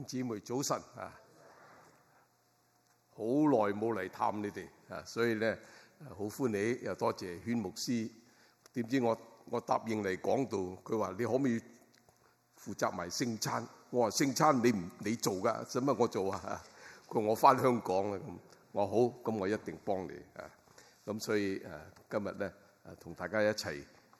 兄姊妹早晨啊！好耐冇嚟探你哋啊，所以咧好歡喜，又多謝禤牧師。點知我答應嚟講道，佢話你可唔可以負責埋聖餐？我話聖餐你做㗎，使乜我做啊？佢話我返香港啦咁。我話好，咁我一定幫你啊。咁所以今日咧同大家一齊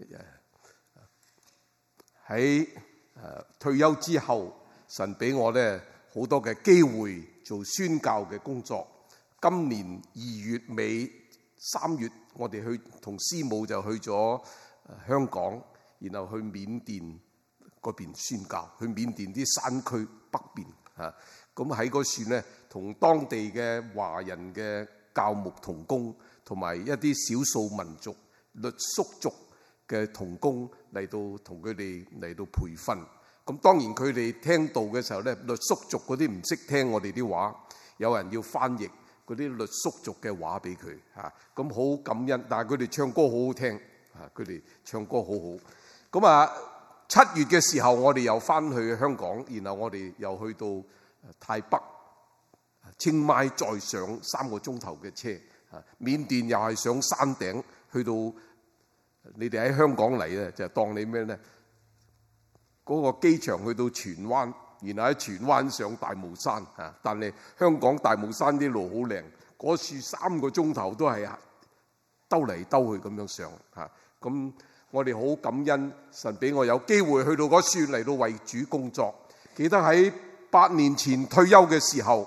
喺退休之後，神俾我咧好多嘅機會做宣教嘅工作。今年2月尾3月，我哋去同師母就去咗香港，然後去緬甸嗰邊宣教，去緬甸啲山區北邊啊。咁喺嗰處咧，同當地嘅華人嘅教牧同工，同埋一啲少數民族傈僳族嘅同工嚟到同佢哋嚟到培訓。咁當然佢哋聽道嘅時候咧，傈僳族嗰啲唔識聽我哋啲話，有人要翻譯嗰啲傈僳族嘅話俾佢嚇。咁好感恩，但係佢哋唱歌好好聽嚇，佢哋唱歌好好。咁7月嘅時候，我哋又翻去香港，然後我哋又去到泰北、清邁，再上3個鐘頭嘅車嚇。緬甸又係上山頂，去到你哋喺香港嚟咧，就當你咩咧？嗰個機場去到荃灣，然後喺荃灣上大帽山嚇。但係香港大帽山啲路好靚，嗰處3個鐘頭都係兜嚟兜去咁樣上嚇。咁我哋好感恩神俾我有機會去到嗰處嚟到為主工作。記得喺8年前退休嘅時候，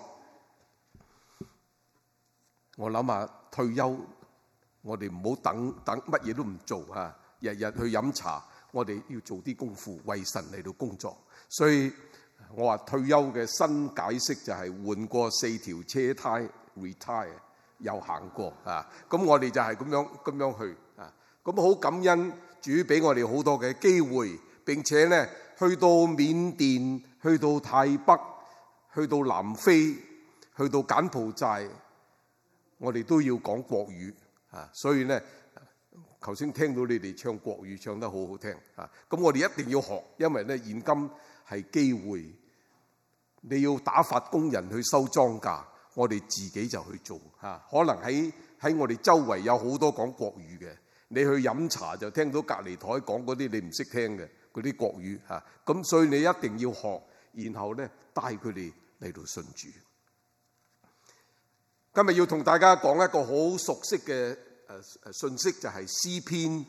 我諗下退休，我哋唔好等乜嘢都唔做嚇，日日去飲茶。我哋要做啲功夫，為神嚟到工作。所以我話退休嘅新解釋就係換過4條車胎 retire， 又行過啊。咁我哋就係咁樣去啊。咁好感恩主俾我哋好多嘅機會，並且咧去到緬甸、去到泰北、去到南非、去到柬埔寨，我哋都要講國語啊。所以咧，頭先聽到你哋唱國語唱得好好聽啊！咁我哋一定要學，因為咧現今係機會，你要打發工人去收莊稼，我哋自己就去做嚇。可能喺我哋周圍有好多講國語嘅，你去飲茶就聽到隔離台講嗰啲你唔識聽嘅嗰啲國語嚇。咁所以你一定要學，然後咧帶佢哋嚟到信主。今日要同大家講一個好熟悉嘅信息，就係詩篇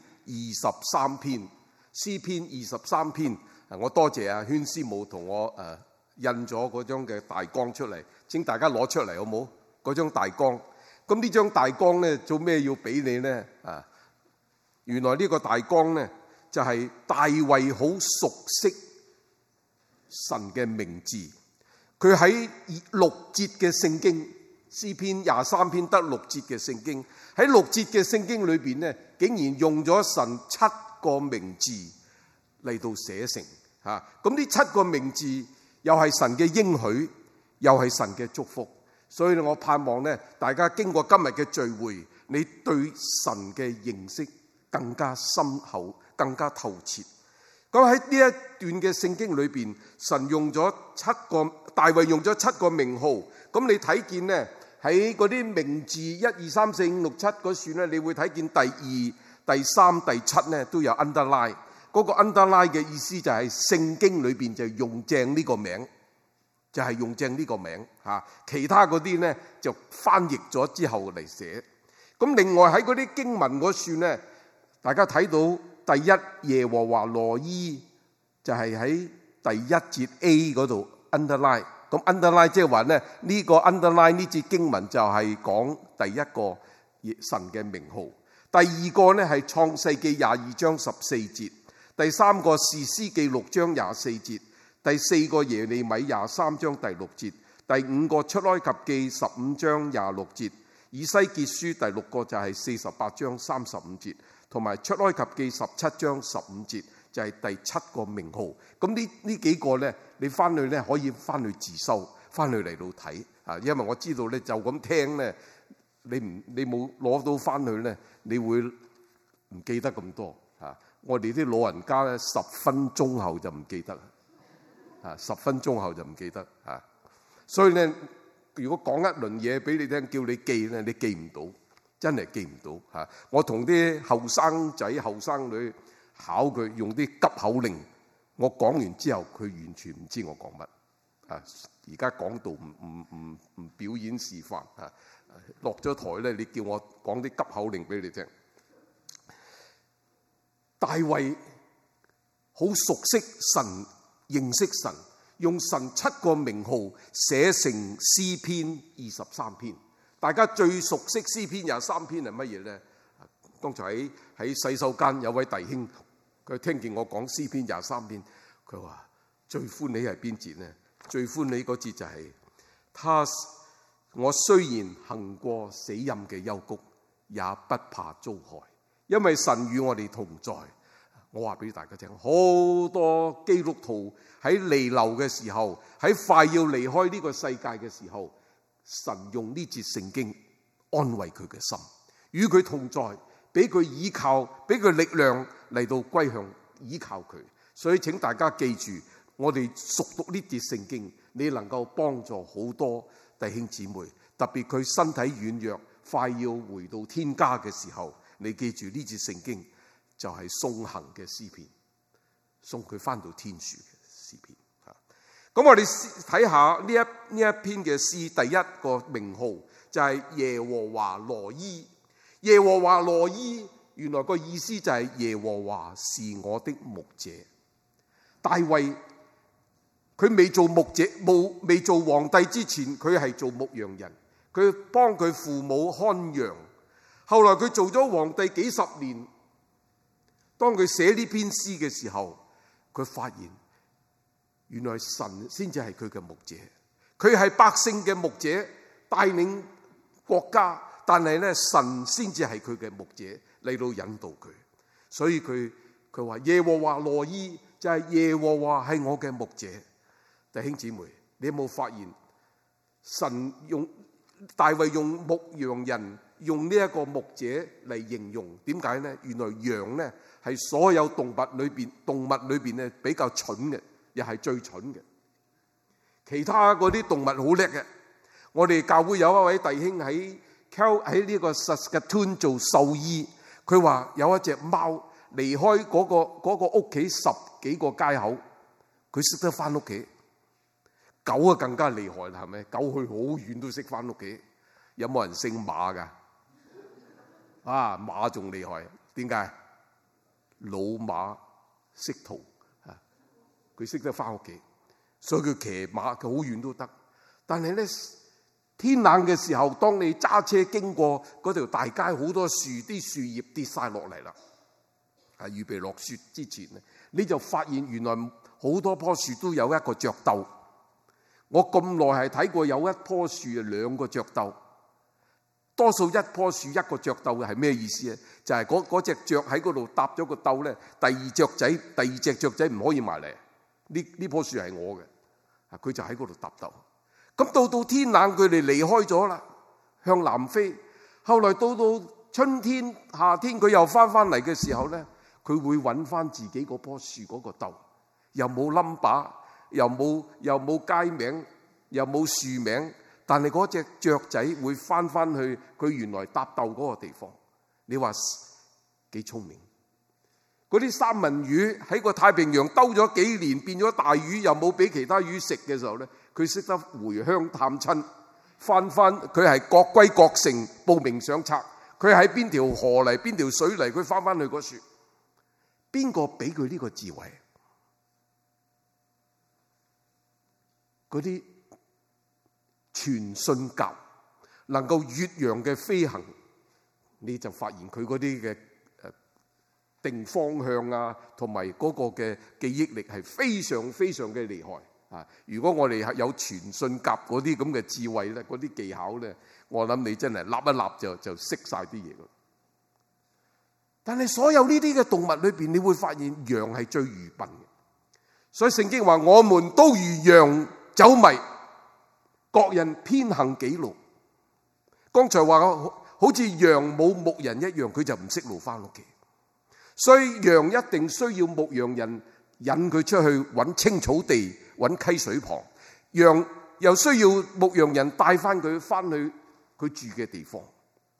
23篇。詩篇23篇，我多謝阿禤師母同我印咗嗰張嘅大綱出嚟，請大家攞出嚟好冇？嗰張大綱。咁呢張大綱咧，做咩要俾你咧？原來呢個大綱咧，就係大衛好熟悉神嘅名字。佢喺6節嘅聖經，詩篇23篇得6節嘅聖經。喺6節嘅聖經裏邊咧，竟然用咗神7個名字嚟到寫成嚇。咁呢7個名字又係神嘅應許，又係神嘅祝福。所以我盼望咧，大家經過今日嘅聚會，你對神嘅認識更加深厚，更加透徹。咁喺呢一段嘅聖經裏邊，神用咗大衛用咗7個名號。咁你睇見咧，喺嗰啲名字1、2、3、4、5、6、7嗰處咧，你會睇見第2、第3、第7咧都有 underline。嗰個 underline 嘅意思就係聖經裏邊就用正呢個名，就係用正呢個名嚇。其他嗰啲咧就翻譯咗之後嚟寫。咁另外喺嗰啲經文嗰處咧，大家睇到第一耶和華羅伊就係喺第1節 A 嗰度 underline。咁 underline 即係話咧，呢個 underline 呢節經文就係講第一個神嘅名號。第二個咧係創世記22章14節，第三個士師記6章24節，第四個耶利米23章第6節，第五個出埃及記15章26節，以西結書第6個就係48章35節，同埋出埃及記17章15節就係第7個名號。咁呢幾個咧，你翻去咧可以翻去自修，翻去嚟到睇啊。因為我知道咧，就咁聽咧，你冇攞到翻去咧，你會唔記得咁多啊。我哋啲老人家咧，10分鐘後就唔記得 10分鐘後就唔記得啊。所以咧，如果講一輪嘢俾你聽，叫你記咧，你記唔到，真係記唔到嚇。我同啲後生仔後生女考佢用啲急口令，我講完之後，佢完全唔知我講乜啊。而家講到唔表演示範啊，落咗台咧，你叫我講啲急口令俾你聽。大衛好熟悉神，認識神，用神7個名號寫成詩篇23篇。大家最熟悉詩篇23篇係乜嘢呢？剛才喺洗手間有位弟兄，佢聽見我講詩篇23篇，佢話最歡喜係邊節呢？最歡喜嗰節就係我雖然行過死蔭嘅幽谷，也不怕遭害，因為神與我哋同在。我話俾大家聽，好多基督徒喺彌留嘅時候，喺快要離開呢個世界嘅時候，神用呢節聖經安慰佢嘅心，與佢同在，俾佢依靠，俾佢力量嚟到歸向依靠佢。所以請大家記住，我哋熟讀呢節聖經，你能夠幫助好多弟兄姊妹，特別佢身體軟弱，快要回到天家嘅時候，你記住呢節聖經就係送行嘅詩篇，送佢翻到天主嘅詩篇。咁我哋睇下呢一篇嘅詩，第一個名號就係耶和華羅伊。耶和華羅伊，原來個意思就係耶和華是我的牧者。大衛佢未做牧者，未做皇帝之前，佢係做牧羊人，佢幫佢父母看羊。後來佢做咗皇帝幾十年，當佢寫呢篇詩嘅時候，佢發現原來神先至係佢嘅牧者，佢係百姓嘅牧者，帶領國家，但係咧神先至係佢嘅牧者嚟到引導佢。所以佢話耶和華羅伊，就係耶和華係我嘅牧者。弟兄姊妹，你有冇發現神大衛用牧羊人，用呢一個牧者嚟形容？點解呢？原來羊呢係所有動物裏邊咧比較蠢嘅，又係最蠢嘅。其他嗰啲動物好叻嘅。我哋教會有一位弟兄喺呢個 Saskatoon 做獸醫，佢話有一隻貓離開嗰個屋企10幾個街口，佢識得翻屋企。狗啊更加厲害啦，係咪？狗去好遠都識翻屋企。有冇人姓馬噶？啊，馬仲厲害，點解？老馬識途啊，佢識得翻屋企，所以佢騎馬佢好遠都得。但係咧，天冷嘅時候，當你揸車經過嗰條大街，好多樹，啲樹葉跌晒落嚟啦，預備落雪之前咧，你就發現原來好多棵樹都有一個雀竇。我咁耐係睇過有一棵樹2個雀竇，多數一棵樹一個雀竇係咩意思咧？就係嗰隻雀喺嗰度搭咗個竇咧，第二隻雀仔唔可以埋嚟。呢棵樹係我嘅，佢就喺嗰度搭竇。咁到天冷，佢哋離開咗啦，向南飛。後來到春天、夏天，佢又翻嚟嘅時候咧，佢會揾翻自己嗰棵樹嗰個竇，又冇 number， 又冇街名，又冇樹名，但係嗰隻雀仔會翻去佢原來搭竇嗰個地方。你話幾聰明？嗰啲三文魚喺個太平洋兜咗幾年，變咗大魚，又冇俾其他魚食嘅時候咧，佢識得回鄉探親，翻佢係各歸各城報名上冊，佢喺邊條河嚟，邊條水嚟，佢翻去嗰處。邊個俾佢呢個智慧？嗰啲傳信鴿能夠越洋嘅飛行，你就發現佢嗰啲嘅定方向啊，同埋嗰個嘅記憶力係非常非常嘅厲害啊！如果我哋有傳信鴿嗰啲咁嘅智慧咧，嗰啲技巧咧，我諗你真係立一立就識晒啲嘢。但係所有呢啲嘅動物裏邊，你會發現羊係最愚笨嘅。所以聖經話：我們都如羊走迷，各人偏行己路。剛才話好似羊冇牧人一樣，佢就唔識路翻屋企。所以羊一定需要牧羊人引佢出去揾青草地， 揾溪水旁，羊又需要牧羊人帶翻佢翻去佢住嘅地方。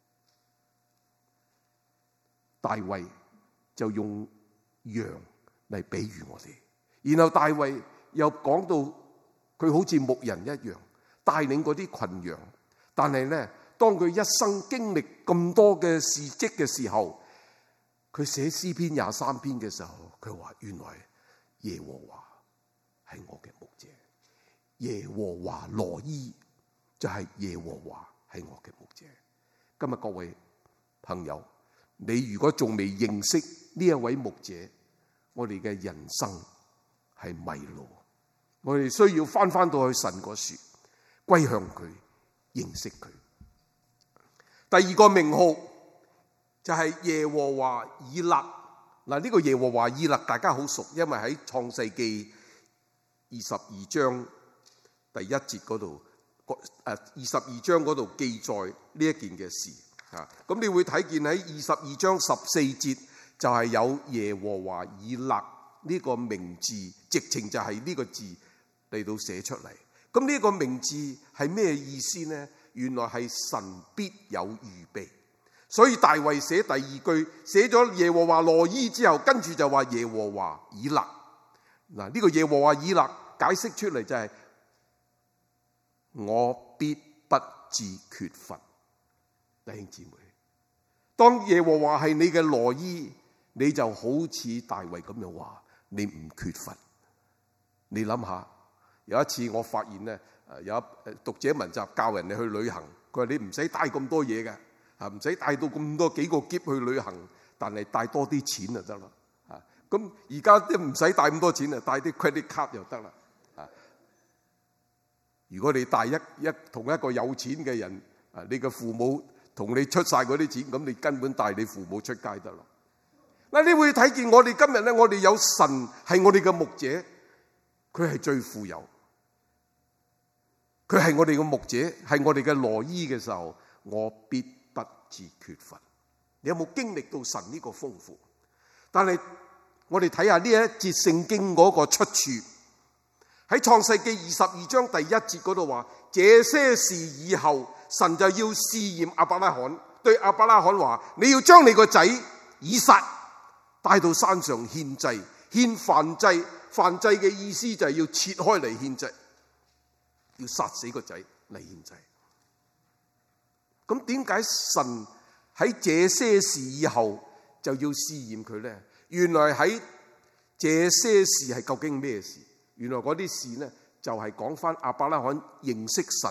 大衛就用羊嚟比喻我哋，然後大衛又講到佢好似牧人一樣帶領嗰啲群羊，但係呢，當佢一生經歷咁多嘅事蹟嘅時候，佢寫詩篇23篇嘅時候，佢話原來耶和華係我嘅牧者，耶和華羅伊就係耶和華係我嘅牧者。今日各位朋友，你如果仲未認識呢一位牧者，我哋嘅人生係迷路，我哋需要翻到去神嗰處，歸向佢，認識佢。第二個名號就係耶和華以勒。嗱，呢個耶和華以勒大家好熟，因為喺創世記22章第1節嗰度，22章嗰度記載呢一件嘅事。咁你會睇見喺22章14節就係有耶和華以勒呢個名字，直情就係呢個字嚟到寫出嚟。咁呢個名字係咩意思呢？原來係神必有預備。所以大衛寫第二句，寫咗耶和華羅伊之後，跟住就話耶和華以勒。嗱，呢個耶和華以勒解釋出嚟就係我必不致缺乏。弟兄姊妹，當耶和華係你嘅羅伊，你就好似大衛咁樣話，你唔缺乏。你諗下，有一次我發現咧，有一讀者文集教人哋去旅行，佢話你唔使帶咁多嘢嘅，唔使帶到咁多幾個篋去旅行，但係帶多啲錢就得啦。咁而家都唔使帶咁多錢啊，帶啲 credit card 就得啦。如果你帶同一個有錢嘅人，你嘅父母同你出晒嗰啲錢，咁你根本帶你父母出街得啦。嗱，你會睇見我哋今日咧，我哋有神係我哋嘅牧者，佢係最富有，佢係我哋嘅牧者，係我哋嘅羅伊嘅時候，我必不致缺乏。你有冇經歷到神呢個豐富？但係我哋睇下呢一節聖經嗰個出處，喺創世記22章第1節嗰度話，這些事以後，神就要試驗亞伯拉罕，對亞伯拉罕話，你要將你個仔以撒帶到山上獻祭，獻燔祭。燔祭嘅意思就係要切開嚟獻祭，要殺死個仔嚟獻祭。咁點解神喺這些事以後就要試驗佢呢？原來喺這些事係究竟咩事？原來嗰啲事呢，就係講翻亞伯拉罕認識神，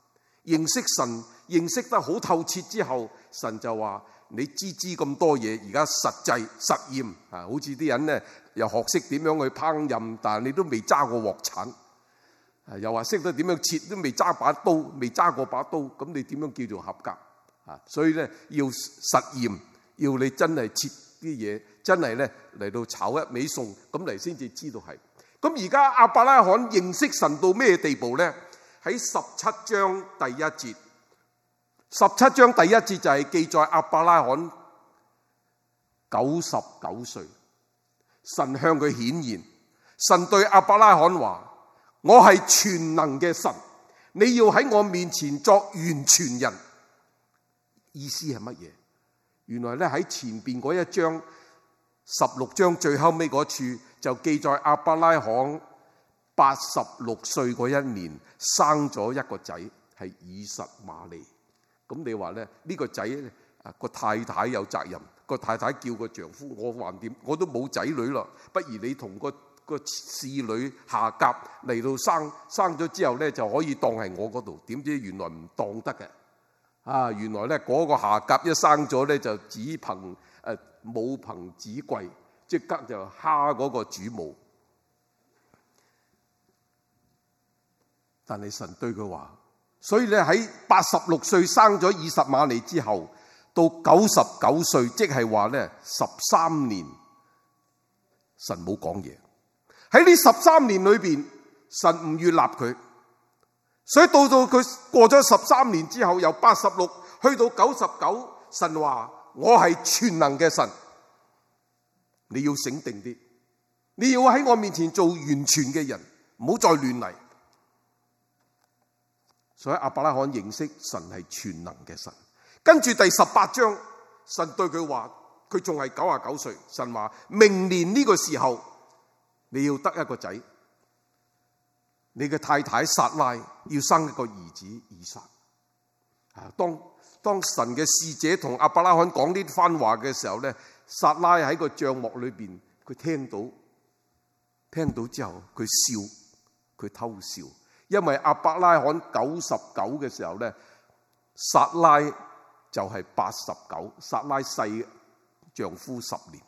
認識得好透徹之後，神就話，你知咁多嘢，而家實驗啊，好似啲人呢又學識點樣去烹飪，但係你都未揸過鑊鏟，又話識得點樣切，都未揸過把刀，咁你點樣叫做合格啊？所以呢，要實驗，要你真係切啲嘢，真係呢嚟到炒一味餸，咁嚟先至知道係。咁而家亞伯拉罕認識神到咩地步呢？喺17章第1節。17章第1節就係記載亞伯拉罕99歲，神向佢顯現，神對亞伯拉罕話，我係全能嘅神，你要喺我面前作完全人。意思係乜嘢？原來咧喺前邊嗰一章16章最後尾嗰處就記載亞伯拉罕86歲嗰一年生咗一個仔，係以實瑪利。咁你話咧呢個仔個太太有責任，個太太叫個丈夫，我橫掂我都冇仔女咯，不如你同個侍女夏甲嚟到生咗之後咧就可以當係我嗰度。點知原來唔當得嘅，原來咧嗰個夏甲一生咗咧就母憑子貴，即刻就蝦嗰個主母。但係神對佢話，所以咧喺86歲生咗以實瑪利之後，到99歲，即係話咧13年，神冇講嘢。喺呢13年裏邊，神唔悅納佢，所以到佢過咗13年之後，由86去到99，神話我係全能嘅神，你要醒定啲，你要喺我面前做完全嘅人， 唔好再亂嚟。所以亞伯拉罕認識神係全能嘅神。跟住第18章，神對佢話，佢仲係99歲，神話明年呢個時候你要得一個仔，你嘅太太撒拉要生一個兒子以撒。當神嘅使者同亞伯拉罕講呢番話嘅時候咧，撒拉喺個帳幕裏邊，佢聽到之後，佢笑，佢偷笑，因為亞伯拉罕99嘅時候咧，撒拉就係89，撒拉細丈夫10年。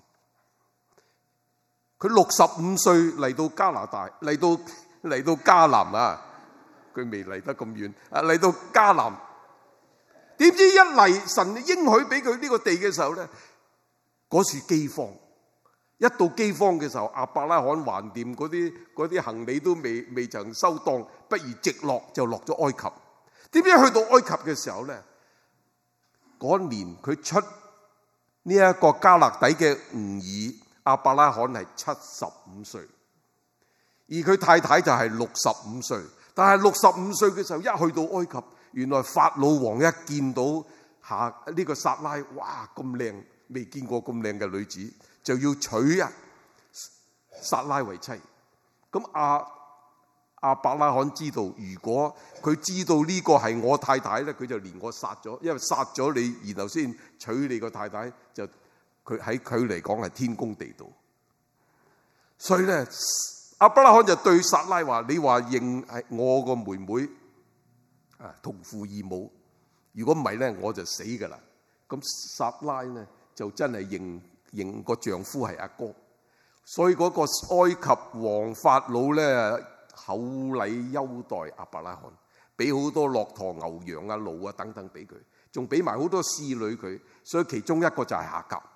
佢65歲嚟到加拿大，嚟到迦南啊，佢未嚟得咁遠啊，嚟到迦南。點知一嚟神應許俾佢呢個地嘅時候咧，嗰處饑荒，一到饑荒嘅時候，亞伯拉罕橫掂嗰啲行李都未曾收檔，不如直落就落咗埃及。點知去到埃及嘅時候咧，嗰年佢出呢一個加勒底嘅吾爾，亞伯拉罕係75歲，而佢太太就係65歲。但係65歲嘅時候，一去到埃及，原來法老王一見到呢個撒拉，哇咁靚，未見過咁靚嘅女子，就要娶撒拉為妻。咁亞伯拉罕知道，如果佢知道呢個係我太太咧，佢就連我殺咗，因為殺咗你，然後先娶你個太太，就佢喺佢嚟講係天公地道。所以咧，亞伯拉罕就對撒拉話：你話認係我個妹妹同父異母，如果唔係咧，我就死噶啦。咁撒拉咧就真係認個丈夫係阿哥，所以嗰個埃及王法老咧厚禮優待亞伯拉罕，俾好多駱駝、牛羊啊、驢啊等等俾佢，仲俾埋好多侍女佢。所以其中一個就係夏甲，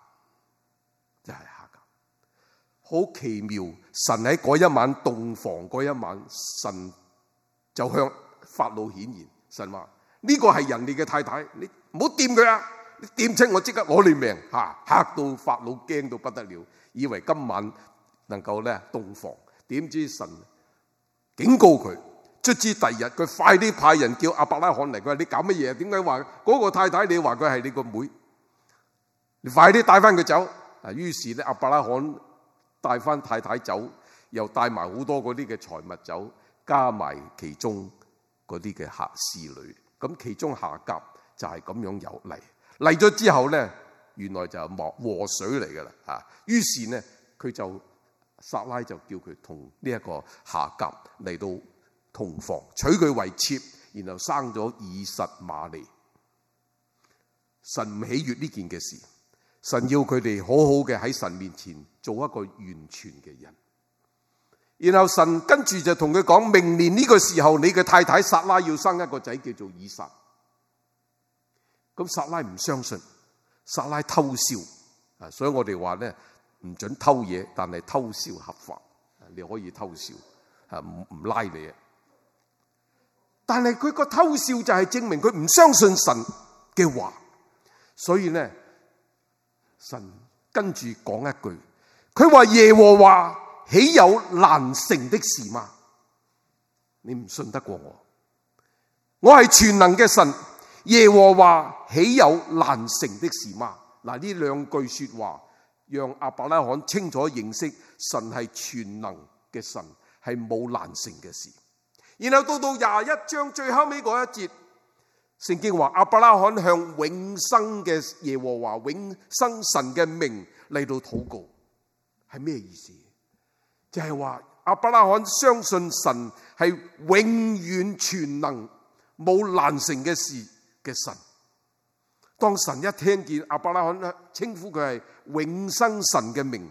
好奇妙。神喺嗰一晚洞房嗰一晚，神就向法老顯現。神話呢個係人哋嘅太太，你唔好掂佢啊！你掂親我即刻攞你命。嚇到法老驚到不得了，以為今晚能夠咧洞房，點知神警告佢。卒之第二日佢快啲派人叫亞伯拉罕嚟，佢話你搞乜嘢？點解話嗰個太太你話佢係你個妹？你快啲帶翻佢走。於是咧亞伯拉罕帶翻太太走，又帶埋好多嗰啲嘅財物走，加埋其中嗰啲嘅侍女。咁其中夏甲就係咁樣有嚟咗之後咧，原來就係禍水嚟噶啦。於是呢，佢就撒拉就叫佢同呢一個夏甲嚟到同房，娶佢為妾，然後生咗以實瑪利。神唔喜悅呢件嘅事，神要佢哋好好嘅喺神面前做一個完全嘅人。然後神跟住就同佢講，明年呢個時候你嘅太太撒拉要生一個仔叫做以撒。咁撒拉唔相信，撒拉偷笑。所以我哋話咧，唔准偷嘢，但係偷笑合法，你可以偷笑，唔拉你。但係佢個偷笑就係證明佢唔相信神嘅話。所以咧，神跟住講一句，佢話耶和華豈有難成的事嗎？你唔信得過我？我係全能嘅神，耶和華豈有難成的事嗎？嗱，呢兩句說話讓亞伯拉罕清楚認識神係全能嘅神，係冇難成嘅事。然後到21章最後尾嗰一節，聖經話亞伯拉罕向永生嘅耶和華永生神嘅名嚟到禱告，係咩意思？就係話亞伯拉罕相信神係永遠全能冇難成嘅事嘅神。當神一聽見亞伯拉罕稱呼佢係永生神嘅名，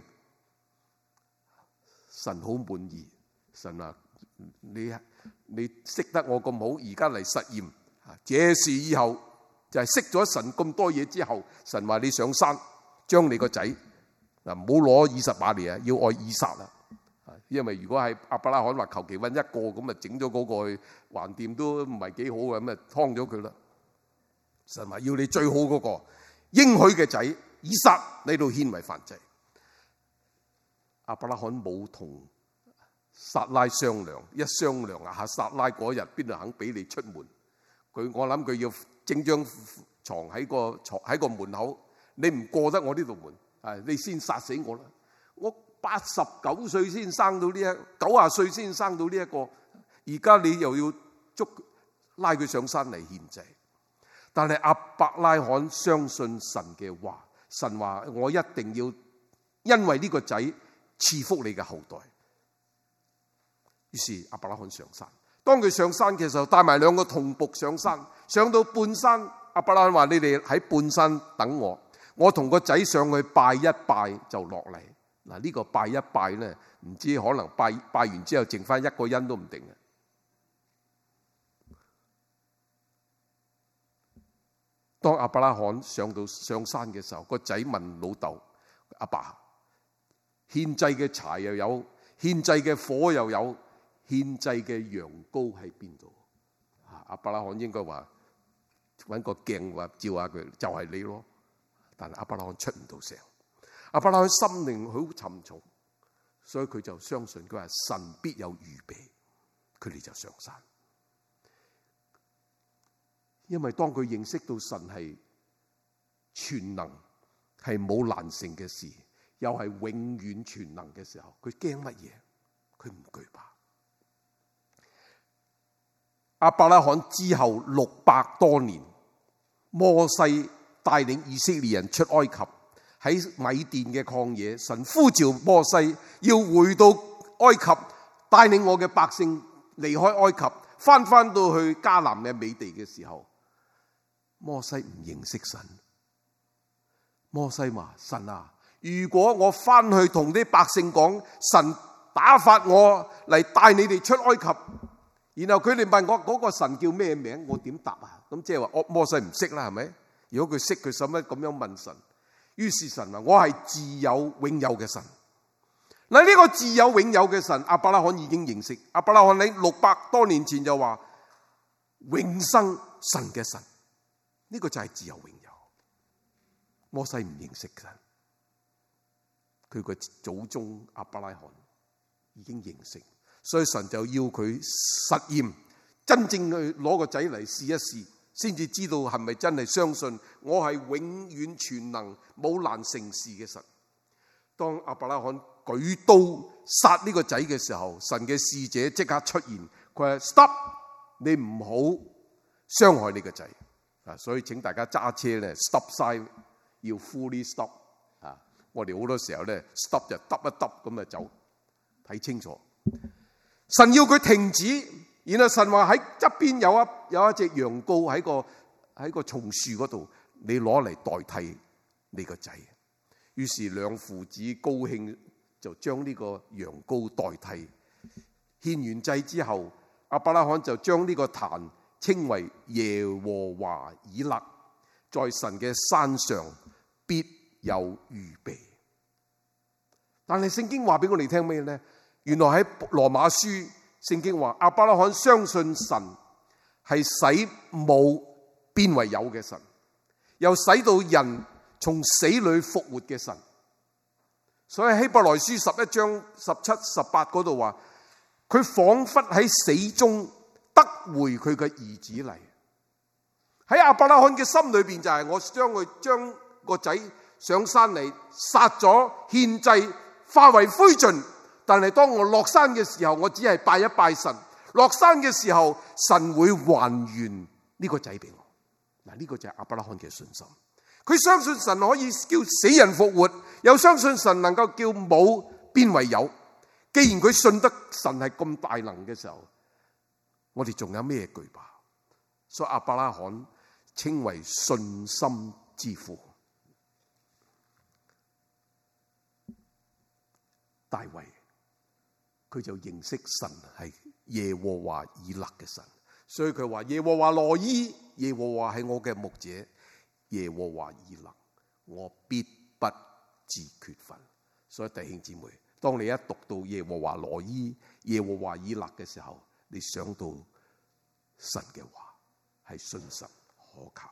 神好滿意。神話你識得我咁好，而家嚟實驗。這事以後就係識咗神咁多嘢之後，神話你上山將你個仔唔好攞以實瑪利啊，要愛以撒啦。因為如果係亞伯拉罕話求其搵一個咁啊，整咗嗰個去橫掂都唔係幾好嘅，咁啊劏咗佢啦。神話要你最好嗰個應許嘅仔以撒，你度獻為燔祭。亞伯拉罕冇同撒拉商量，一商量啊，撒拉嗰日邊度肯俾你出門？我諗佢要整張床喺個門口，你唔過得我呢度門，你先殺死我啦！我89歲先生到90歲先生到呢一個，而家你又要拉佢上山嚟獻祭。但係亞伯拉罕相信神嘅話，神話我一定要因為呢個仔賜福你嘅後代。於是亞伯拉罕上山。當佢上山嘅時候，帶埋2個童僕上山。上到半山，亞伯拉罕話：你哋喺半山等我，我同個仔上去拜一拜就落嚟。嗱，呢個拜一拜呢，唔知可能拜完之後剩翻1個人都唔定嘅。當亞伯拉罕上山嘅時候，個仔問老豆：阿爸，獻祭嘅柴又有，獻祭嘅火又有，獻祭嘅羊羔喺邊度？亞伯拉罕應該話揾個鏡話照下佢，就係你咯。但係亞伯拉罕出唔到聲。亞伯拉罕心靈好沉重，所以佢就相信佢話神必有預備，佢哋就上山。因為當佢認識到神係全能，係冇難成嘅事，又係永遠全能嘅時候，佢驚乜嘢？佢唔懼怕。亞伯拉罕之後600多年，摩西帶領以色列人出埃及，喺米甸嘅曠野，神呼召摩西要回到埃及，帶領我嘅百姓離開埃及，翻到去迦南嘅美地嘅時候，摩西唔認識神。摩西話：神啊，如果我翻去同啲百姓講，神打發我嚟帶你哋出埃及，然後佢哋問我嗰個神叫咩名，我點答啊？咁即係話摩西唔識啦，係咪？如果佢識，佢使乜咁樣問神？於是神話：我係自有永有嘅神。嗱，呢個自有永有嘅神，亞伯拉罕已經認識。亞伯拉罕喺600多年前就話：永生神嘅神。呢個就係自由永有。摩西唔認識神，佢個祖宗亞伯拉罕已經認識，所以神就要佢實驗，真正去攞個仔嚟試一試，先至知道係咪真係相信我係永遠全能冇難成事嘅神。當亞伯拉罕舉刀殺呢個仔嘅時候，神嘅使者即刻出現，佢話 stop， 你唔好傷害你個仔。所以請大家揸車咧 stop sign 要 fully stop 啊！我哋好多時候咧 stop 就耷一耷咁就走，睇清楚。神要佢停止，然後神話喺側邊有一隻羊羔喺個松樹嗰度，你攞嚟代替你個仔。於是兩父子高興，就將呢個羊羔代替。獻完祭之後，亞伯拉罕就將呢個壇稱為耶和華以勒，在神嘅山上必有預備。但係聖經話俾我哋聽咩呢？原來喺羅馬書，聖經話亞伯拉罕相信神係使冇變為有嘅神，又使到人從死裏復活嘅神。所以希伯來書11章17、18嗰度話，佢仿佛喺死中得回佢嘅兒子嚟。喺亞伯拉罕嘅心裏邊就係，我將個仔上山嚟殺咗獻祭，化為灰燼。但係當我落山嘅時候，我只係拜一拜神。落山嘅時候，神會還原呢個仔俾我。嗱，呢個就係亞伯拉罕嘅信心。佢相信神可以叫死人復活，又相信神能夠叫冇變為有。既然佢信得神係咁大能嘅時候，我哋仲有咩懼怕？所以亞伯拉罕稱為信心之父。大衛佢就認識神係耶和華以勒嘅神，所以佢話耶和華羅伊，耶和華係我嘅牧者，耶和華以勒，我必不致缺乏。所以弟兄姊妹，當你一讀到耶和華羅伊、耶和華以勒嘅時候，你想到神嘅話係信實可靠。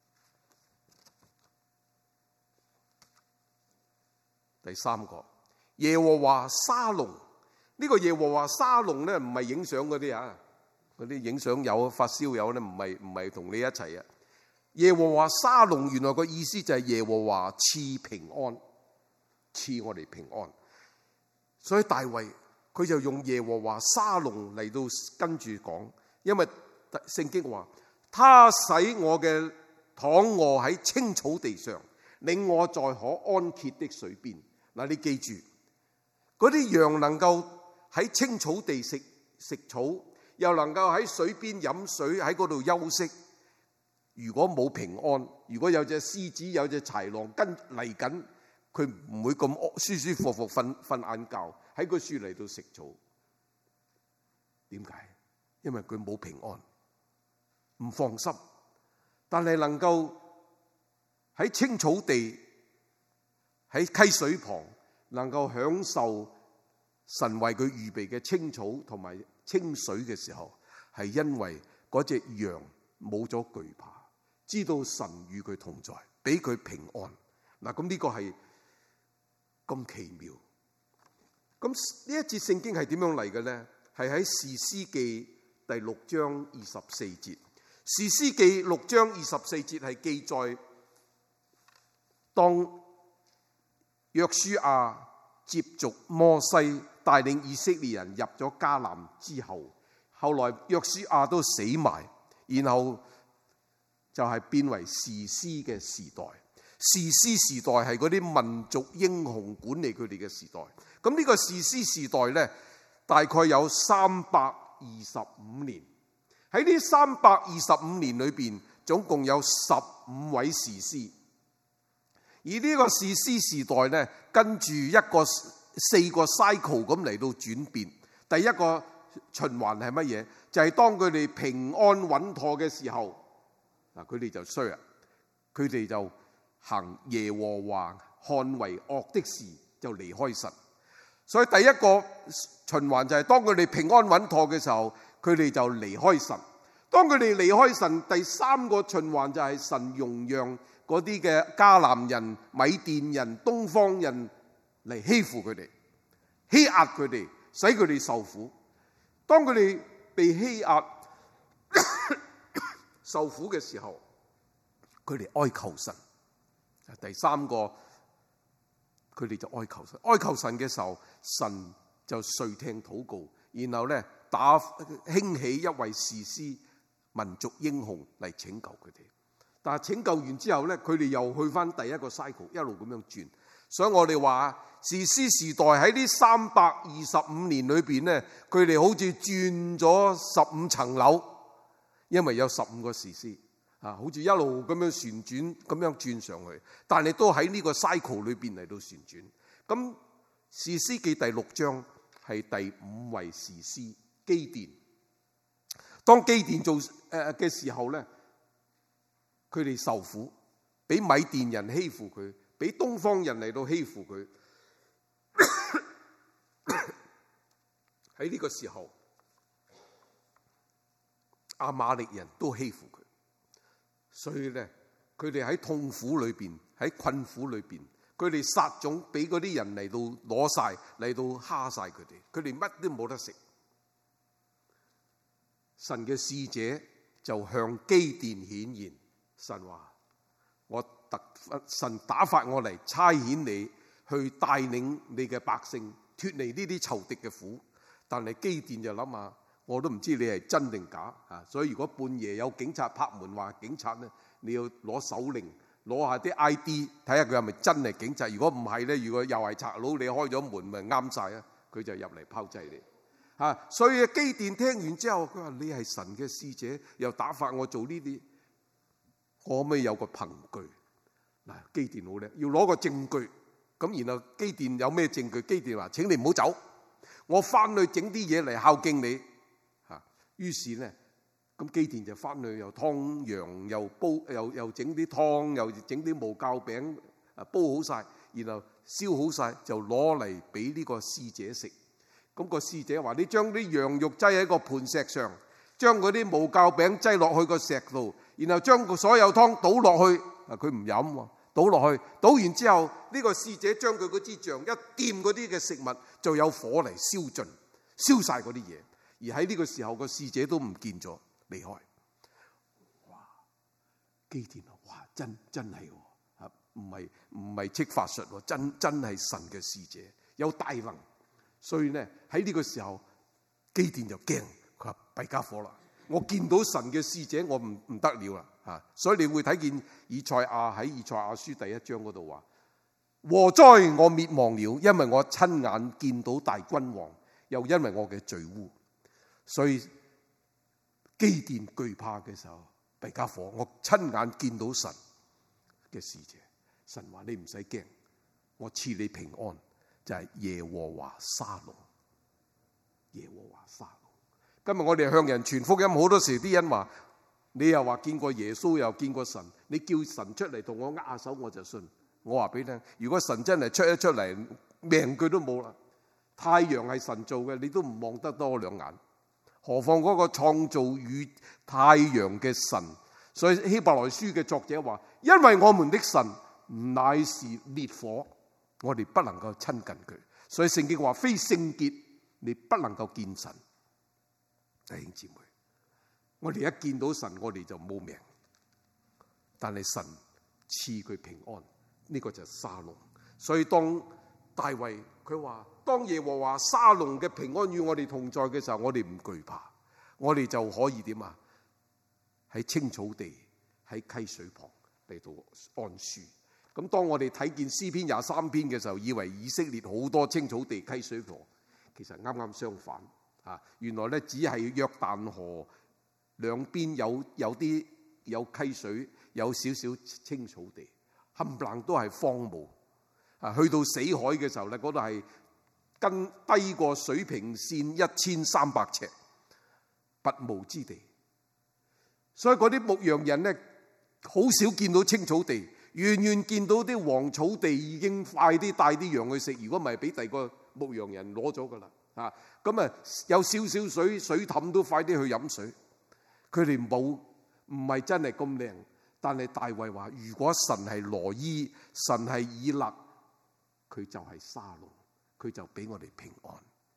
第三個， 耶和華沙龍。呢個耶和華沙龍咧，唔係影相嗰啲啊，嗰啲影相友發燒友咧，唔係同你一齊啊。耶和華沙龍原來個意思就係耶和華賜平安，賜我哋平安。所以大衛佢就用耶和華沙龍嚟到跟住講，因為聖經話他使我嘅躺臥喺青草地上，領我在可安歇的水邊。嗱，你記住，嗰啲羊能夠喺青草地食草，又能夠喺水邊飲水，喺嗰度休息。如果冇平安，如果有隻獅子有隻豺狼跟嚟緊，佢唔會咁舒舒服服瞓晏覺喺個樹嚟到食草。點解？因為佢冇平安，唔放心。但係能夠喺青草地，喺溪水旁，能夠享受神為佢預備嘅青草同埋清水嘅時候，係因為嗰隻羊冇咗懼怕，知道神與佢同在，俾佢平安。嗱，咁呢個係咁奇妙。咁呢一節聖經係點樣嚟嘅呢？係喺士師記第6章24節。士師記6章24節係記載，當約書亞接續摩西帶領以色列人入咗迦南之後，後來約書亞都死埋，然後就係變為士師嘅時代。士師時代係嗰啲民族英雄管理佢哋嘅時代。咁呢個士師時代呢，大概有325年。喺呢325年裏邊，總共有15位士師。而呢個士師時代呢，跟住4個 cycle 咁嚟到轉變。第一個循環係乜嘢？就係當佢哋平安穩妥嘅時候，嗱，佢哋就衰啦，佢哋就行耶和華看為惡的事，就離開神。所以第一個循環就係當佢哋平安穩妥嘅時候，佢哋就離開神。當佢哋離開神，第三個循環就係神容讓嗰啲嘅迦南人、米甸人、東方人嚟欺負佢哋，欺壓佢哋，使佢哋受苦。當佢哋被欺壓受苦嘅時候，佢哋哀求神。第三個，佢哋就哀求神。哀求神嘅時候，神就垂聽禱告，然後咧興起一位士師民族英雄嚟拯救佢哋。但係拯救完之後咧，佢哋又去翻第一個 cycle， 一路咁樣轉。所以我哋話士師時代喺呢325年裏邊咧，佢哋好似轉咗15層樓，因為有15個士師啊，好似一路咁樣旋轉，咁樣轉上去。但係都喺呢個 cycle 裏邊嚟到旋轉。咁士師記第6章係第5位士師基甸。當基甸做嘅時候咧，佢哋受苦，俾米甸人欺負佢，俾東方人嚟到欺負佢。喺呢個時候，亞瑪力人都欺負佢，所以咧，佢哋喺痛苦裏邊，喺困苦裏邊，佢哋撒種俾嗰啲人嚟到攞晒，嚟到蝦晒佢哋，佢哋乜都冇得食。神嘅使者就向基甸顯現，神話神打發我嚟差遣你去帶領你嘅百姓脫離呢啲仇敵嘅苦。但係基甸就諗下，我都唔知你係真定假啊！所以如果半夜有警察拍門話警察咧，你要攞手令，攞下啲 ID 睇下佢係咪真係警察。如果唔係咧，如果又係賊佬，你開咗門咪啱晒啊！佢就入嚟拋掣你。所以基甸聽完之後，佢話你係神嘅使者，又打發我做呢啲，我可唔可以有個憑據？嗱，基甸好叻，要攞個證據。咁然後基甸有咩證據？基甸話：請你唔好走，我翻去整啲嘢嚟孝敬你。於是咧，咁基甸就翻去又劏羊，又煲，又整啲湯，又整啲無酵餅，煲好晒，然後燒好晒，就攞嚟俾呢個使者食。咁個使者話：你將啲羊肉擠喺個盤石上，將嗰啲無酵餅擠落去個石度，然後將個所有湯倒落去。佢唔飲喎， 倒落去，倒完之後呢個使者將佢嗰支杖一掂嗰啲嘅食物，就有火嚟燒盡，燒晒嗰啲嘢。而喺呢個時候個使者都唔見咗，離開。哇！基甸啊，哇！真係喎，唔係戚法術喎，真係神嘅使者，有大能。所以呢喺呢個時候，基甸就驚，佢話弊家伙啦！我見到神嘅使者，我唔得了啦嚇！所以你會睇見以賽亞喺以賽亞書第1章嗰度話：禍哉我滅亡了，因為我親眼見到大君王，又因為我嘅罪污。所以基甸懼怕嘅時候，弊家伙，我親眼見到神嘅使者。神話你唔使驚，我賜你平安，就係耶和華沙龍。耶和華沙龍。今日我哋向人傳福音，好多時啲人話，你又話見過耶穌，又見過神，你叫神出嚟同我握下手，我就信。我話俾你聽，如果神真係出一出嚟，命佢都冇啦。太陽係神做嘅，你都唔望得多兩眼，何況嗰個創造與太陽嘅神。所以希伯來書嘅作者話，因為我們的神乃是烈火，我哋不能夠親近佢。所以聖經話，非聖潔你不能夠見神。弟兄姊妹，我哋一見到神，我哋就冇命。但係神賜佢平安，呢個就係沙龍。所以當大衛佢話，當耶和華沙龍嘅平安與我哋同在嘅時候，我哋唔懼怕，我哋就可以點啊？喺青草地，喺溪水旁嚟到安舒。咁當我哋睇見詩篇23篇嘅時候，以為以色列好多青草地、溪水旁，其實啱啱相反。原來咧只係約旦河兩邊有啲有溪水，有少少青草地，冚唪唥都係荒蕪。去到死海嘅時候咧，嗰度係低過水平線1300尺，拔毛之地。所以嗰啲牧羊人咧，好少見到青草地，遠遠見到啲黃草地，已經快啲帶啲羊去食。如果唔係，俾第二個牧羊人攞咗噶啦。咁啊，有少少水凼都快啲去飲水。佢哋唔係真係咁靚，但係大衛話：如果神係羅伊，神係以勒，佢就係沙龍，佢就俾我哋平安。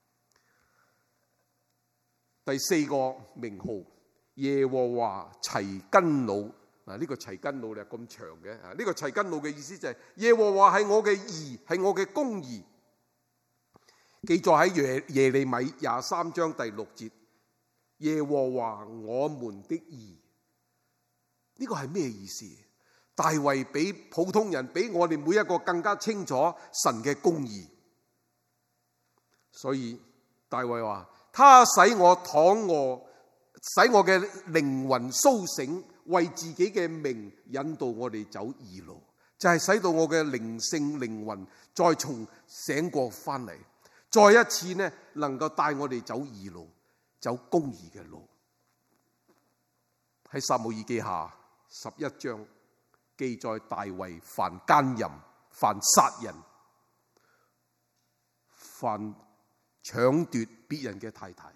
第4個名號，耶和華齊根魯。呢個齊根魯咧咁長嘅，呢個齊根魯嘅意思就係耶和華係我嘅義，係我嘅公義。記載喺耶利米23章第6節，耶和華我們的義。呢個係咩意思？大衛比普通人，比我哋每一個更加清楚神嘅公義。所以大衛話：他使我躺臥，使我嘅靈魂蘇醒，為自己嘅名引導我哋走義路，就係使到我嘅靈性靈魂再重醒過翻嚟。再一次呢，能夠帶我哋走義路，走公義嘅路。喺撒母耳記下11章記載，大衛犯奸淫、犯殺人、犯搶奪別人嘅太太。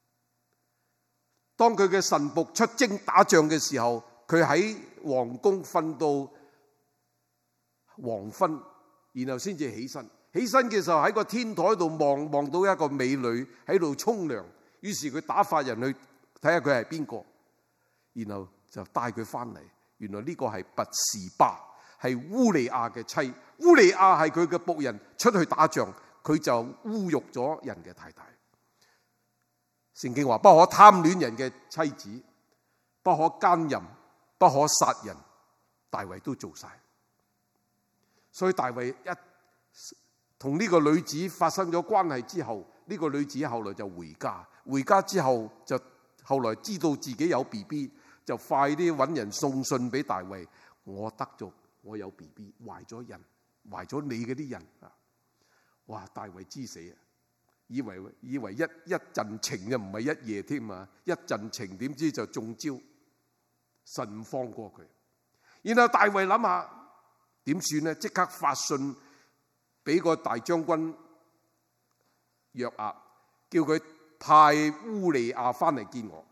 當佢嘅臣僕出征打仗嘅時候，佢喺皇宮瞓到黃昏，然後先至起身。起身嘅時候喺個天台度望到一個美女喺度沖涼，於是佢打發人去睇下佢係邊個，然後就帶佢翻嚟。原來呢個係拔示巴，係烏利亞嘅妻。烏利亞係佢嘅僕人，出去打仗，佢就侮辱咗人嘅太太。聖經話：不可貪戀人嘅妻子，不可奸淫，不可殺人。大衛都做晒。所以大衛一同呢個女子發生咗關係之後，呢個女子後來就回家。回家之後就後來知道自己有 BB， 就快啲揾人送信俾大衛：我得咗，我有 BB， 懷咗人，懷咗你嗰啲人啊！哇！大衛之死啊！以為一陣情就唔係一夜添啊！一陣情點知就中招，神唔放過佢。然後大衛諗下點算呢？即刻發信俾個大將軍約押，叫佢派烏利亞翻嚟見我。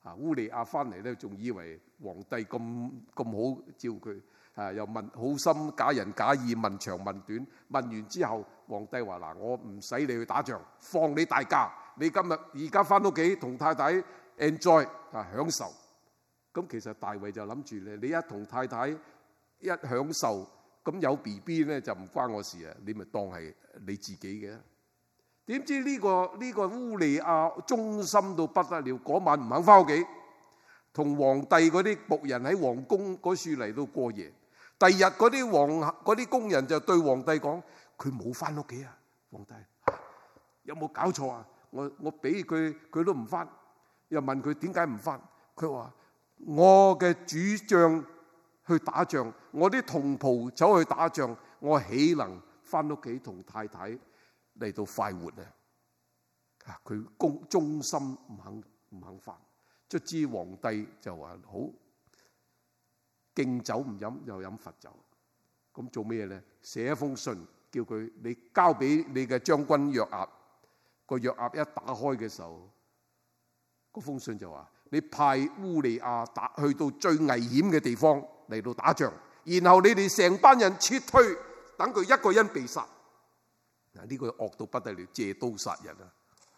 烏利亞翻嚟咧，仲以為皇帝咁好照佢，又問好心假仁假義，問長問短。問完之後，皇帝話：嗱，我唔使你去打仗，放你大假。你今日而家翻屋企同太太 enjoy 享受。咁其實大衛就諗住咧，你一同太太一享受，咁有 BB 咧就唔關我事啊！你咪當係你自己嘅。點知呢個烏利亞忠心到不得了，嗰晚唔肯翻屋企，同皇帝嗰啲僕人喺皇宮嗰處嚟到過夜。第二日嗰啲工人就對皇帝講：佢冇翻屋企啊！皇帝有冇搞錯啊？我俾佢都唔翻，又問佢點解唔翻？佢話：我嘅主將去打仗，我啲同袍走去打仗，我豈能翻屋企同太太嚟到快活啊！佢忠心唔肯翻，卒之皇帝就話好，敬酒唔飲又飲罰酒，咁做咩咧？寫一封信叫佢，你交俾你嘅將軍約押。個約押一打開嘅時候，嗰封信就話：你派烏利亞去到最危險嘅地方嚟到打仗，然後你哋成班人撤退，等佢一個人被殺。嗱，呢個惡到不得了，借刀殺人啊！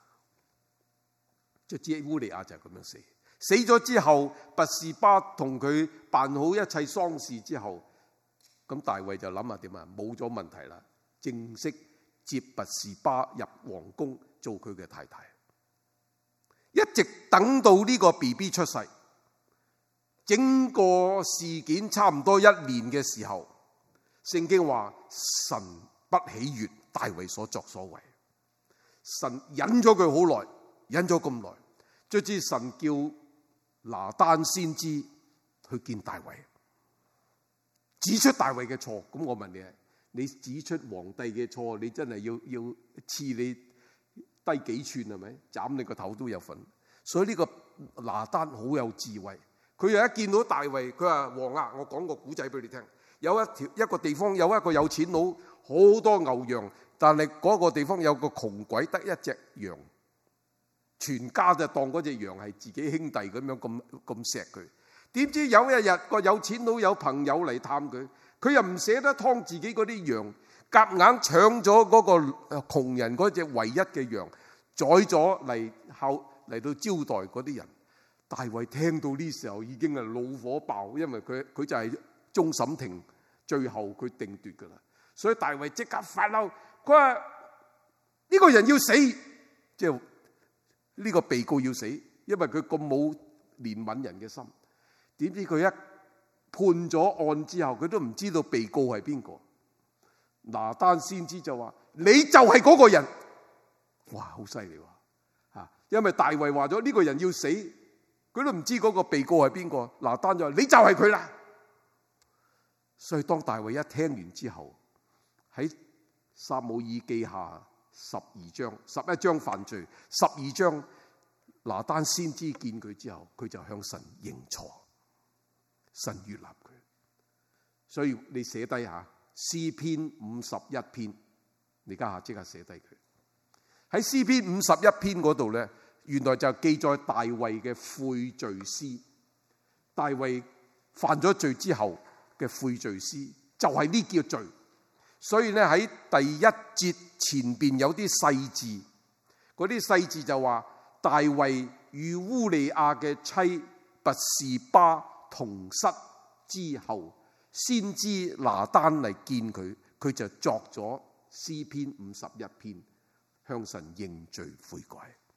即係烏利亞就係咁樣死。死咗之後，拔士巴同佢辦好一切喪事之後，咁大衛就諗下點啊？冇咗問題啦，正式接拔士巴入皇宮做佢嘅太太。一直等到呢個 BB 出世，整個事件差唔多1年嘅時候，聖經話神不喜悅大衛所作所為，神忍咗佢好耐，忍咗咁耐，卒之神叫拿單先知去見大衛，指出大衛嘅錯。咁我問你指出皇帝嘅錯，你真係要賜你低幾寸係咪？斬你個頭都有份。所以呢個拿單好有智慧，佢又一見到大衛，佢話：王啊，我講個古仔俾你聽。有一個地方有一個有錢佬，好多牛羊，但係嗰個地方有個窮鬼得一隻羊，全家就當嗰隻羊係自己兄弟咁樣咁錫佢。點知有一日個有錢佬有朋友嚟探佢，佢又唔捨得劏自己嗰啲羊，夾硬搶咗嗰個窮人嗰隻唯一嘅羊，宰咗嚟到招待嗰啲人。大衛聽到呢時候已經係怒火爆，因為佢就係終審庭最後佢定奪噶啦，所以大衛即刻發嬲，佢話呢個人要死，即係呢個被告要死，因為佢咁冇憐憫人嘅心。點知佢一判咗案之後，佢都唔知道被告係邊個。拿單先知就話：你就係嗰個人。哇，好犀利喎！因為大衛話咗呢個人要死，佢都唔知嗰個被告係邊個。拿單就話：你就係佢啦。所以當大衛一聽完之後，喺撒母耳記下12章11章犯罪，12章拿單先知見佢之後，佢就向神認錯，神悅納佢。所以你寫低下詩篇51篇，你家下即刻寫低佢。喺詩篇51篇嗰度咧，原來就記載大衛嘅悔罪詩。大衛犯咗罪之後嘅悔罪詩就係呢叫罪。所以咧喺第1節前邊有啲細字，嗰啲細字就話大衛與烏利亞嘅妻拔士巴同室之後，先知拿單嚟見佢，佢就作咗詩篇51篇，向神認罪悔改。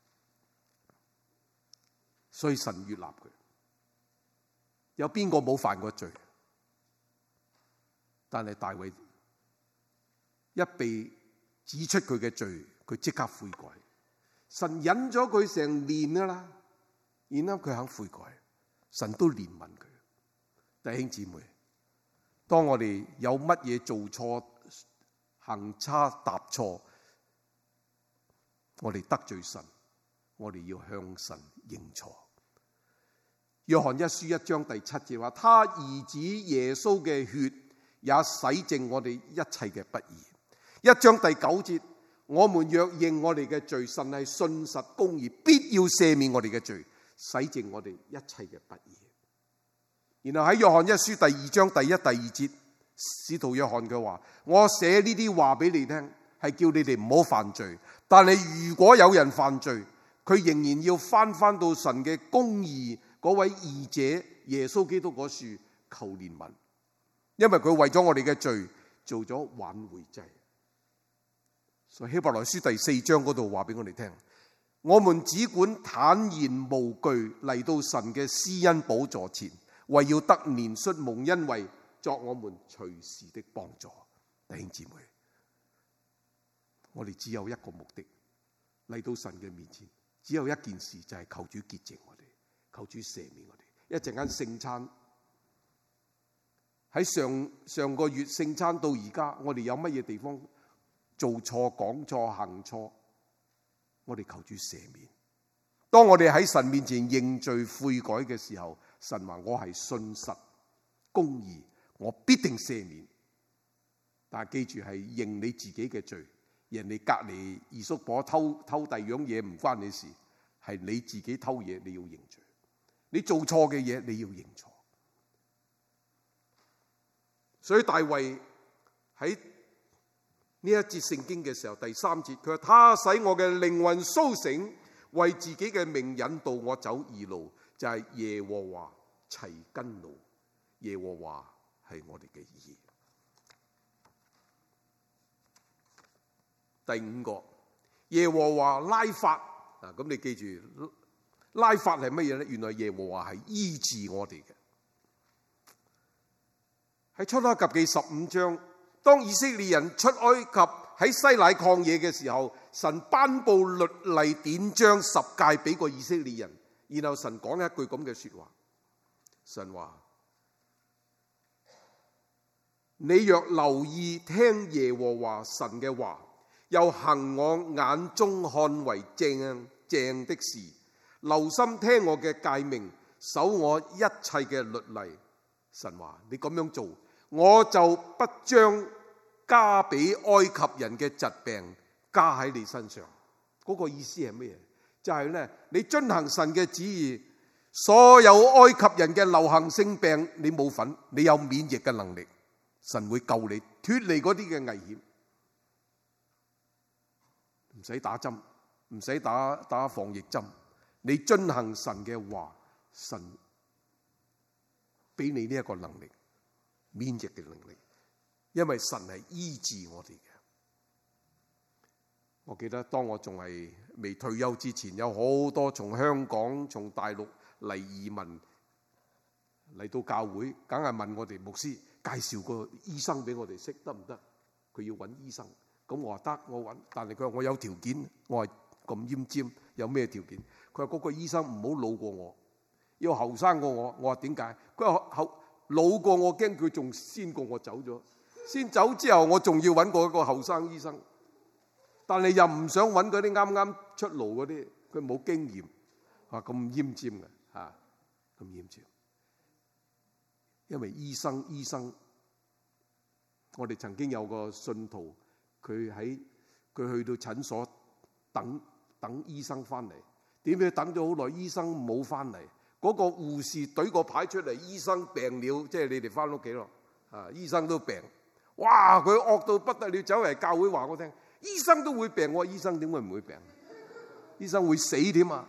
所以神悅納佢。有邊個冇犯過罪？但係大衛一被指出佢嘅罪，佢即刻悔改。神忍咗佢成年噶啦，然後佢肯悔改，神都憐憫佢。弟兄姊妹，當我哋有乜嘢做錯、行差踏錯，我哋得罪神，我哋要向神認錯。約翰一書1章第7節話：他兒子耶穌嘅血也洗淨我哋一切嘅不義。1章第9節：我們若認我哋嘅罪，神係信實公義，必要赦免我哋嘅罪， 洗淨我哋一切嘅不義。然後喺約翰一書第2章第1、第2節，使徒約翰佢話：我寫呢啲話俾你聽，係叫你哋唔好犯罪。但係如果有人犯罪，佢仍然要翻到神嘅公義嗰位義者耶穌基督嗰處求憐憫，因為佢為咗我哋嘅罪做咗挽回祭。所以希伯來書第4章嗰度話俾我哋聽，我們只管坦然無懼嚟到神嘅施恩寶座前，為要得憐恤蒙恩惠，作我們隨時的幫助。弟兄姊妹，我哋只有一個目的，嚟到神嘅面前，只有一件事，就係求主潔淨我哋，求主赦免我哋。一陣間聖餐，喺上個月聖餐到而家，我哋有乜嘢地方做錯、講錯、行錯，我哋求主赦免。當我哋喺神面前認罪悔改嘅時候，神話我係信實公義，我必定赦免。但係記住，係認你自己嘅罪，人哋隔離二叔婆偷第二樣嘢唔關你事，係你自己偷嘢，你要認罪。你做錯嘅嘢，你要認錯。所以大衛喺呢一節聖經嘅時候，第3節，佢話：他使我嘅靈魂甦醒，為自己嘅名引導我走義路，就係耶和華齊根路。耶和華係我哋嘅義。第5個，耶和華拉法啊，咁你記住拉法係乜嘢咧？原來耶和華係醫治我哋嘅。喺出埃及記15章，當以色列人出埃及喺西乃曠野嘅時候，神頒布律例典章10誡俾個以色列人，然後神講一句咁嘅說話，神話：你若留意聽耶和華神嘅話，又行我眼中看為正的事，留心聽我嘅誡命，守我一切嘅律例。神話你咁樣做，我就不將加俾埃及人嘅疾病加喺你身上。嗰個意思係咩嘢？就係咧，你遵行神嘅旨意，所有埃及人嘅流行性病你冇份，你有免疫嘅能力，神會救你脫離嗰啲嘅危險。唔使打針，唔使打防疫針，你遵行神嘅話，神俾你呢一個能力，免疫嘅能力，因為神係醫治我哋嘅。我記得當我仲係未退休之前，有好多從香港、從大陸嚟移民嚟到教會，梗係問我哋牧師介紹個醫生俾我哋識得唔得？佢要揾醫生。咁我話得，我揾，但係佢話我有條件。我話咁奄尖，有咩條件？佢話嗰個醫生唔好老過我，要後生過我。我話點解？佢話老過我，驚佢仲先過我走咗，先走之後我仲要揾過一個後生醫生，但係又唔想揾嗰啲啱啱出爐嗰啲，佢冇經驗。話咁奄尖嘅嚇，咁奄尖。因為醫生，我哋曾經有個信徒。佢去到診所等醫生翻嚟，點知等咗好耐，醫生冇翻嚟。嗰個護士懟個牌出嚟，醫生病了，即係你哋翻屋企咯。啊，醫生都病，哇！佢惡到不得了，走嚟教會話我聽，醫生都會病。我話醫生點會唔會病？醫生會死添啊！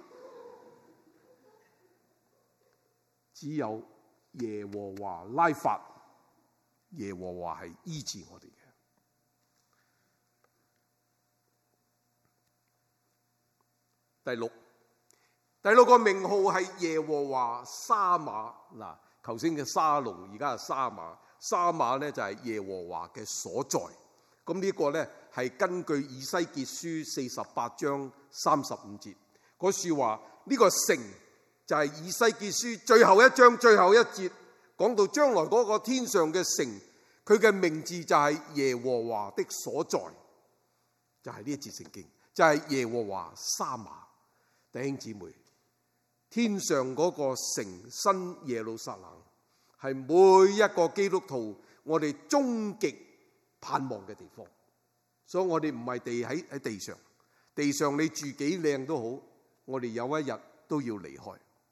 只有耶和華拉法，耶和華係醫治我哋嘅。第六個名號係耶和華沙馬。嗱，頭先嘅沙龍，而家係沙馬。沙馬咧就係耶和華嘅所在。咁呢個咧係根據以西結書48章35節嗰說話，呢個城就係以西結書最後一章最後一節講到將來嗰個天上嘅城，佢嘅名字就係耶和華的所在，就係呢一節聖經，就係耶和華沙馬。弟兄姊妹，天上嗰個城新耶路撒冷係每一個基督徒我哋終極盼望嘅地方。所以我哋唔係喺地上，地上你住幾靚都好，我哋有一日都要離開。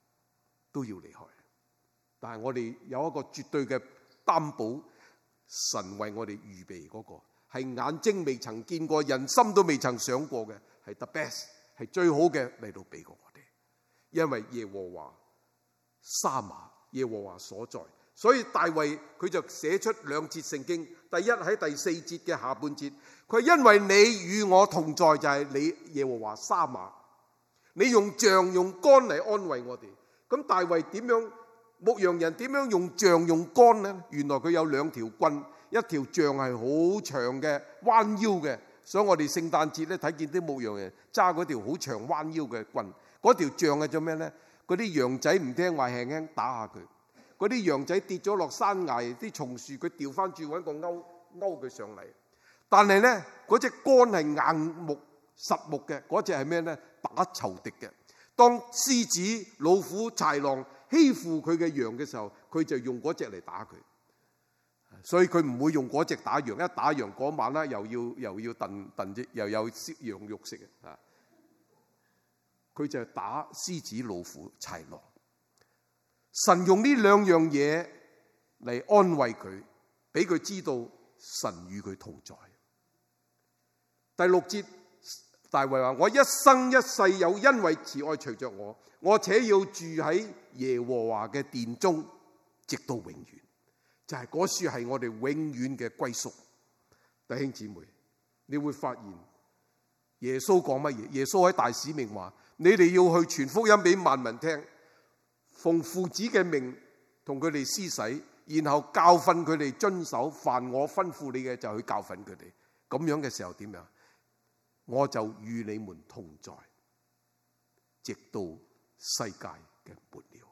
都要離開。但係我哋有一個絕對嘅擔保，神為我哋預備嗰個係眼睛未曾見過，人心都未曾想過嘅，係 the best， 係最好嘅嚟到俾過我哋。因為耶和華沙瑪，耶和華所在。所以大衛佢就寫出兩節聖經，第一喺第4節嘅下半節，佢因為你與我同在，就係你耶和華沙瑪，你用杖用竿嚟安慰我哋。咁大衛點樣，牧羊人點樣用杖用竿呢？原來佢有兩條棍，一條杖係好長嘅彎腰嘅，所以我哋聖誕節咧睇見啲牧羊人揸嗰條好長彎腰嘅棍。嗰條杖係做咩呢？嗰啲羊仔唔聽話，輕輕打下佢。嗰啲羊仔跌咗落山崖啲松樹，佢掉翻轉揾個勾佢上嚟。但係呢，嗰隻竿係硬木實木嘅，嗰隻係咩呢？打仇敵嘅。當獅子、老虎、豺狼欺負佢嘅羊嘅時候，佢就用嗰隻嚟打佢。所以佢唔會用嗰隻打羊，一打羊嗰晚啦，又要燉隻，又有羊肉食啊！佢就打獅子、老虎、豺狼。神用呢兩樣嘢嚟安慰佢，俾佢知道神與佢同在。第6節，大衛話：我一生一世有恩惠慈愛隨着我，我且要住喺耶和華嘅殿中，直到永遠。就係嗰處係我哋永遠嘅歸宿。弟兄姊妹，你會發現耶穌講乜嘢？耶穌喺大使命話：你哋要去傳福音俾萬民聽。奉父子嘅命同佢哋施洗，然後教訓佢哋遵守，凡我吩咐你嘅就去教訓佢哋。咁樣嘅時候點樣？我就與你們同在，直到世界嘅末了。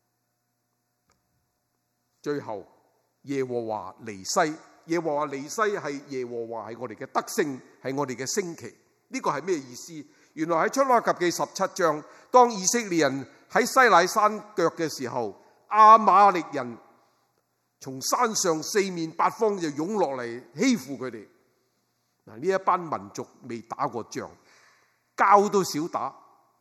最後耶和華尼西，耶和華尼西係耶和華係我哋嘅得勝，係我哋嘅升旗。呢個係咩意思？原來喺出埃及記17章，當以色列人喺西乃山腳嘅時候，亞瑪力人從山上四面八方就湧落嚟欺負佢哋。嗱，呢一班民族未打過仗，交都少打。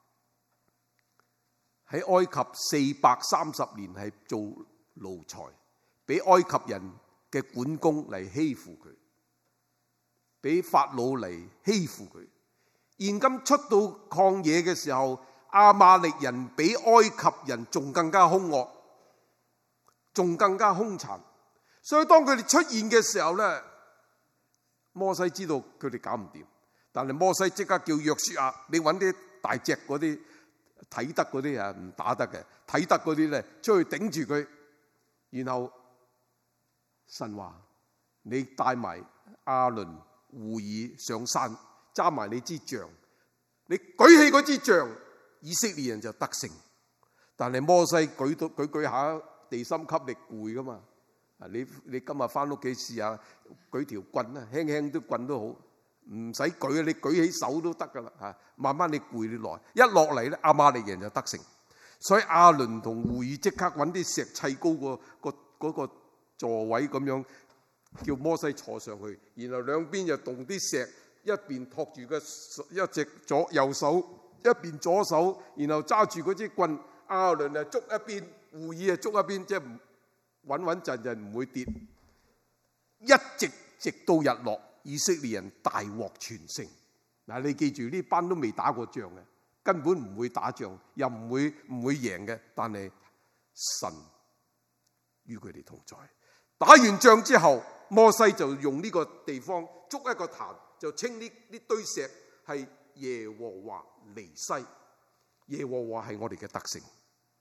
喺埃及430年係做奴才，俾埃及人嘅管工嚟欺負佢，俾法老嚟欺負佢。現今出到曠野嘅時候，亞瑪力人比埃及人仲更加兇惡，仲更加兇殘。所以當佢哋出現嘅時候呢，摩西知道佢哋搞唔掂，但係摩西即刻叫約書亞，你揾啲大隻嗰啲睇得嗰啲唔打得嘅，睇得嗰啲呢出去頂住佢。然後神話，你帶埋亞倫、戶珥上山，揸埋你支杖，你舉起嗰支杖，以色列人就得勝。但係摩西舉下地心吸力攰噶嘛？你今日翻屋企試下舉條棍啦，輕輕啲棍都好，唔使舉，你舉起手都得噶啦嚇。慢慢你攰你來，一落嚟咧，亞瑪力人就得勝。所以亞倫同戶珥即刻揾啲石砌高嗰個座位咁樣，叫摩西坐上去，然後兩邊就動啲石，一邊托住一隻右手，一邊左手，然後揸住嗰支棍，亞倫啊捉一邊，戶珥啊捉一邊，即係穩穩陣陣唔會跌，一直到日落，以色列人大獲全勝。嗱，你記住呢班都未打過仗嘅，根本唔會打仗，又唔會贏嘅，但係神與佢哋同在。打完仗之後，摩西就用呢個地方築一個壇，就稱呢堆石係耶和華尼西。耶和華係我哋嘅得勝。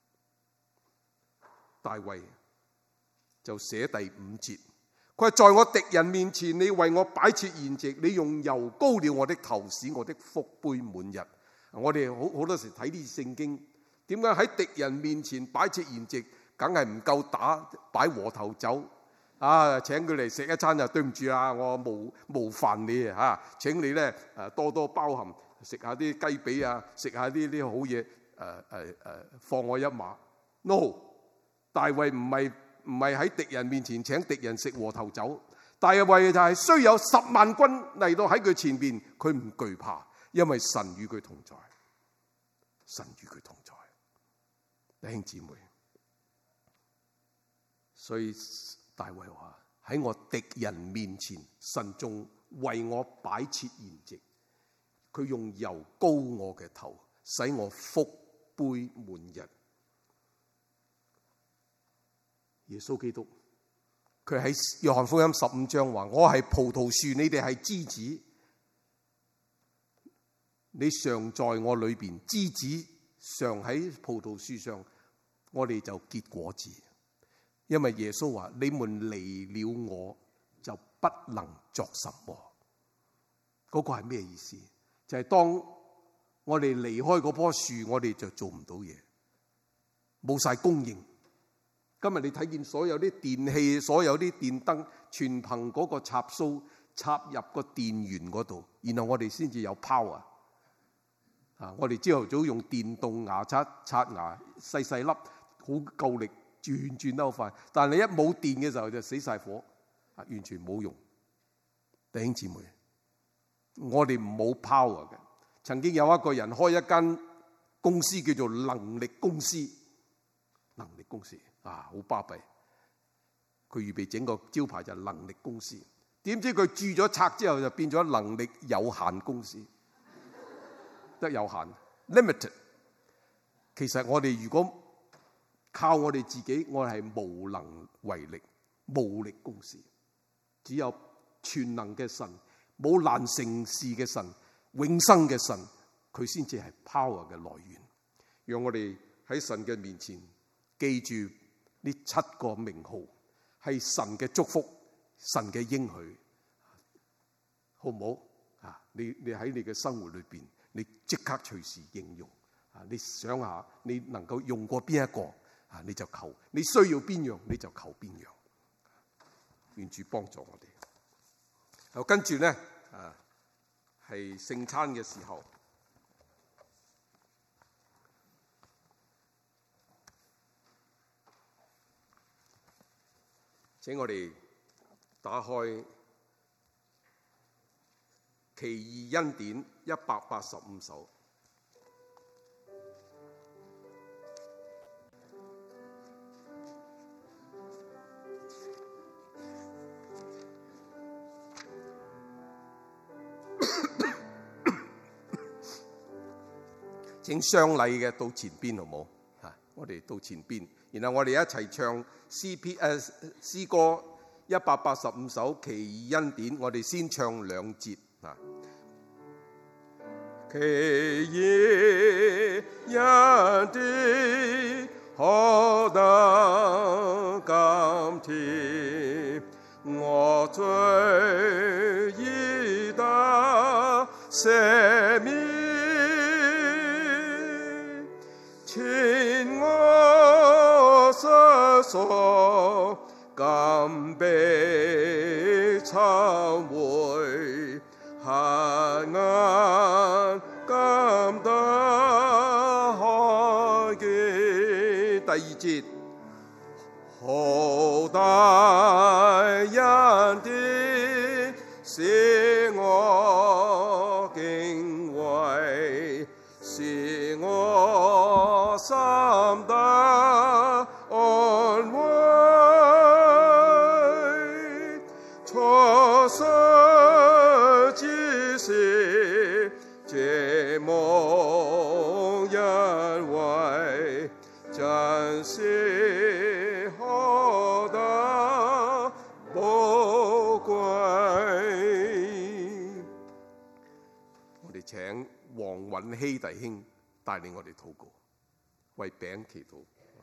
大衛就寫第5節，佢話：在我敵人面前，你為我擺設筵席，你用油膏了我的頭，使我的福杯滿溢。我哋好多時睇啲聖經，點解喺敵人面前擺設筵席，梗係唔夠擺和頭酒啊！請佢嚟食一餐就對唔住啦，我冒犯你啊！請你咧多多包涵，食下啲雞髀啊，食下啲好嘢，放我一馬。No， 大衛唔係喺敵人面前請敵人食和頭酒，大衛就係雖有10萬軍嚟到喺佢前邊，佢唔懼怕，因為神與佢同在。神與佢同在。弟兄姊妹。 所以大衛話，喺我敵人面前，神仲為我擺設筵席，佢用油膏我嘅頭，使我福杯滿溢。耶穌基督佢喺約翰福音15章話，我係葡萄樹，你哋係枝子，你常在我裏邊，枝子常喺葡萄樹上，我哋就結果子。因為耶穌話，你們離了我就不能作什麼。嗰個係咩意思？就係當我哋離開嗰棵樹，我哋就做唔到嘢，冇晒供應。今日你睇見所有啲電器，所有啲電燈，全憑嗰個插蘇插入個電源嗰度，然後我哋先至有 power。我哋朝頭早用電動牙刷刷牙，細細粒，好夠力，轉得好快。但係你一冇電嘅時候就死晒火，完全冇用。弟兄姊妹，我哋冇 power 嘅。曾經有一個人開一間公司叫做能力公司，能力公司好巴閉。佢預備整個招牌就係能力公司，點知佢註咗冊之後就變咗能力有限公司。得有限 limited。 其實我哋如果靠我哋自己，我係無能為力，無力公司。只有全能嘅神，冇難成事嘅神，永生嘅神，佢先至係 power 嘅來源。讓我哋喺神嘅面前記住呢7個名號，係神嘅祝福，神嘅應許，好唔好？你喺你嘅生活裏邊，你即刻隨時應用。你想下，你能夠用過邊一個，你就求；你需要邊樣，你就求邊樣。願主幫助我哋。好，跟住咧，係聖餐嘅時候，請我哋打開奇異恩典185首。請相禮嘅到前邊好冇？我哋到前邊，然後我哋一齊唱詩歌185首奇異恩典。我哋先唱2節。奇異恩典何等甘甜，我罪已得赦免，請我失所甘被懺悔，黑暗甘得看見。第2節，何大恩典使我敬畏，使我心得安慰，初生之時這蒙恩惠，真是何等寶貴。我哋請黃允熙弟兄帶領我哋禱告，為餅祈禱。